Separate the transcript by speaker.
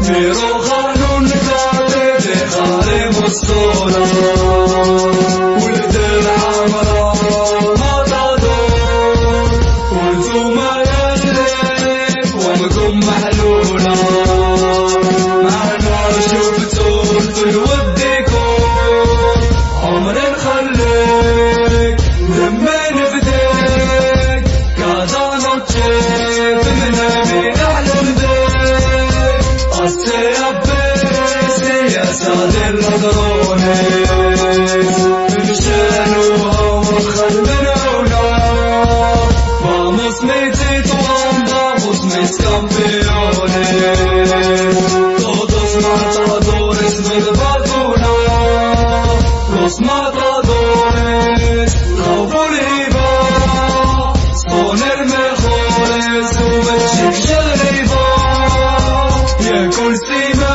Speaker 1: pero قانون نتاعي خارم الصورة ولد العمرة مطادور وانتم يشرف وامكم محلولة معنا شفتوا الود يكون عمر نخليك لما نفديك كذا نطيب من أمين أحلم بيك السياسة للأدرونيس مشانوها وخل من أولا vamos meter vamos campeones todos matadores del vacuna los matadores no Bolívar son el mejores ومشيك جريبة يا كل سيما